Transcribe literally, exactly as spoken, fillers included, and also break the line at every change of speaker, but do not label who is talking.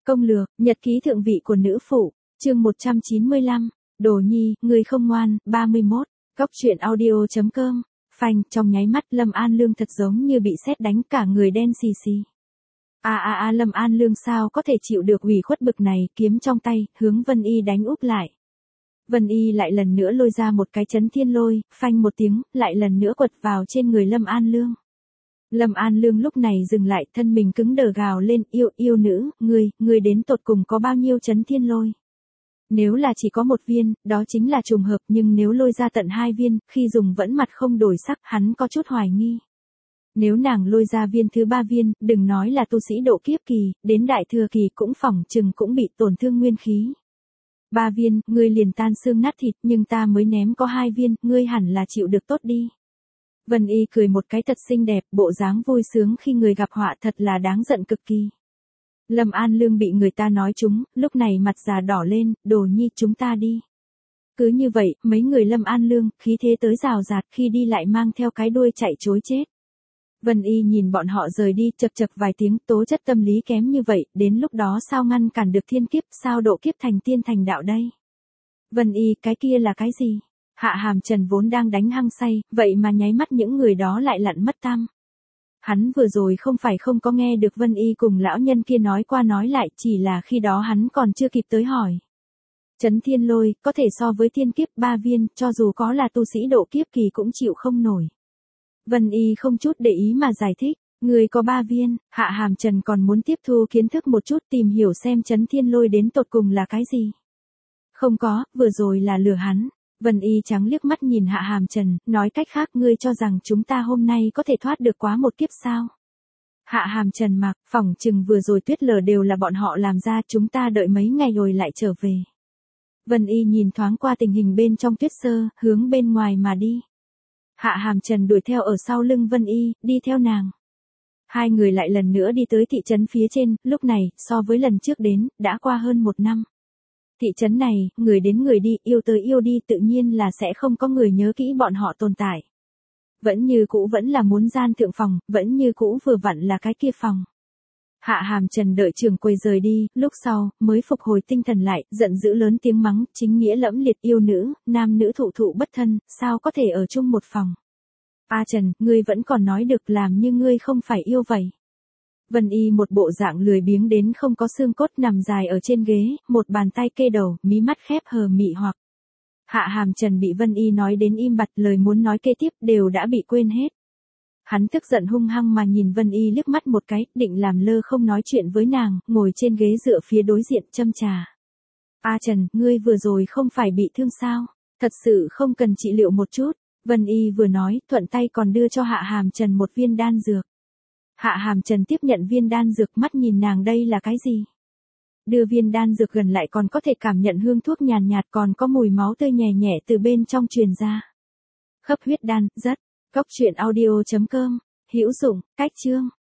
Công lược, nhật ký thượng vị của nữ phụ, chương một trăm chín mươi lăm, Đồ Nhi, người không ngoan, ba mươi mốt, Cóc truyện audio.com, phanh, trong nháy mắt Lâm An Lương thật giống như bị sét đánh cả người đen xì xì. A a a Lâm An Lương sao có thể chịu được ủy khuất bực này, kiếm trong tay, hướng Vân Y đánh úp lại. Vân Y lại lần nữa lôi ra một cái chấn thiên lôi, phanh một tiếng, lại lần nữa quật vào trên người Lâm An Lương. Lâm An Lương lúc này dừng lại, thân mình cứng đờ gào lên, yêu, yêu nữ, ngươi, ngươi đến tột cùng có bao nhiêu chấn thiên lôi. Nếu là chỉ có một viên, đó chính là trùng hợp, nhưng nếu lôi ra tận hai viên, khi dùng vẫn mặt không đổi sắc, hắn có chút hoài nghi. Nếu nàng lôi ra viên thứ ba viên, đừng nói là tu sĩ độ kiếp kỳ, đến đại thừa kỳ cũng phỏng chừng cũng bị tổn thương nguyên khí. Ba viên, ngươi liền tan xương nát thịt, nhưng ta mới ném có hai viên, ngươi hẳn là chịu được tốt đi. Vân Y cười một cái thật xinh đẹp, bộ dáng vui sướng khi người gặp họa thật là đáng giận cực kỳ. Lâm An Lương bị người ta nói trúng, lúc này mặt già đỏ lên, Đồ Nhi chúng ta đi. Cứ như vậy, mấy người Lâm An Lương, khí thế tới rào rạt, khi đi lại mang theo cái đuôi chạy chối chết. Vân Y nhìn bọn họ rời đi, chật chật vài tiếng, tố chất tâm lý kém như vậy, đến lúc đó sao ngăn cản được thiên kiếp, sao độ kiếp thành tiên thành đạo đây? Vân Y, cái kia là cái gì? Hạ Hàm Trần vốn đang đánh hăng say, vậy mà nháy mắt những người đó lại lặn mất tăm. Hắn vừa rồi không phải không có nghe được Vân Y cùng lão nhân kia nói qua nói lại, chỉ là khi đó hắn còn chưa kịp tới hỏi. Chấn thiên lôi, có thể so với thiên kiếp ba viên, cho dù có là tu sĩ độ kiếp kỳ cũng chịu không nổi. Vân Y không chút để ý mà giải thích, người có ba viên, Hạ Hàm Trần còn muốn tiếp thu kiến thức một chút, tìm hiểu xem chấn thiên lôi đến tột cùng là cái gì. Không có, vừa rồi là lừa hắn. Vân Y trắng liếc mắt nhìn Hạ Hàm Trần, nói cách khác ngươi cho rằng chúng ta hôm nay có thể thoát được quá một kiếp sao? Hạ Hàm Trần mặc, phỏng chừng vừa rồi tuyết lở đều là bọn họ làm ra, chúng ta đợi mấy ngày rồi lại trở về. Vân Y nhìn thoáng qua tình hình bên trong tuyết sơ, hướng bên ngoài mà đi. Hạ Hàm Trần đuổi theo ở sau lưng Vân Y, đi theo nàng. Hai người lại lần nữa đi tới thị trấn phía trên, lúc này, so với lần trước đến, đã qua hơn một năm. Thị trấn này, người đến người đi, yêu tới yêu đi, tự nhiên là sẽ không có người nhớ kỹ bọn họ tồn tại. Vẫn như cũ vẫn là muốn gian thượng phòng, vẫn như cũ vừa vặn là cái kia phòng. Hạ Hàm Trần đợi trưởng quầy rời đi, lúc sau, mới phục hồi tinh thần lại, giận dữ lớn tiếng mắng, chính nghĩa lẫm liệt yêu nữ, nam nữ thụ thụ bất thân, sao có thể ở chung một phòng. A Trần, ngươi vẫn còn nói được làm như ngươi không phải yêu vậy. Vân Y một bộ dạng lười biếng đến không có xương cốt nằm dài ở trên ghế, một bàn tay kê đầu, mí mắt khép hờ mị hoặc. Hạ Hàm Trần bị Vân Y nói đến im bặt, lời muốn nói kế tiếp đều đã bị quên hết. Hắn tức giận hung hăng mà nhìn Vân Y liếc mắt một cái, định làm lơ không nói chuyện với nàng, ngồi trên ghế dựa phía đối diện châm trà. A Trần, ngươi vừa rồi không phải bị thương sao? Thật sự không cần trị liệu một chút. Vân Y vừa nói, thuận tay còn đưa cho Hạ Hàm Trần một viên đan dược. Hạ Hàm Trần tiếp nhận viên đan dược, mắt nhìn nàng, đây là cái gì? Đưa viên đan dược gần lại còn có thể cảm nhận hương thuốc nhàn nhạt, còn có mùi máu tươi nhẹ nhẹ từ bên trong truyền ra. Khấp huyết đan, rất. Cóc truyện audio.com, hữu dụng, cách chương.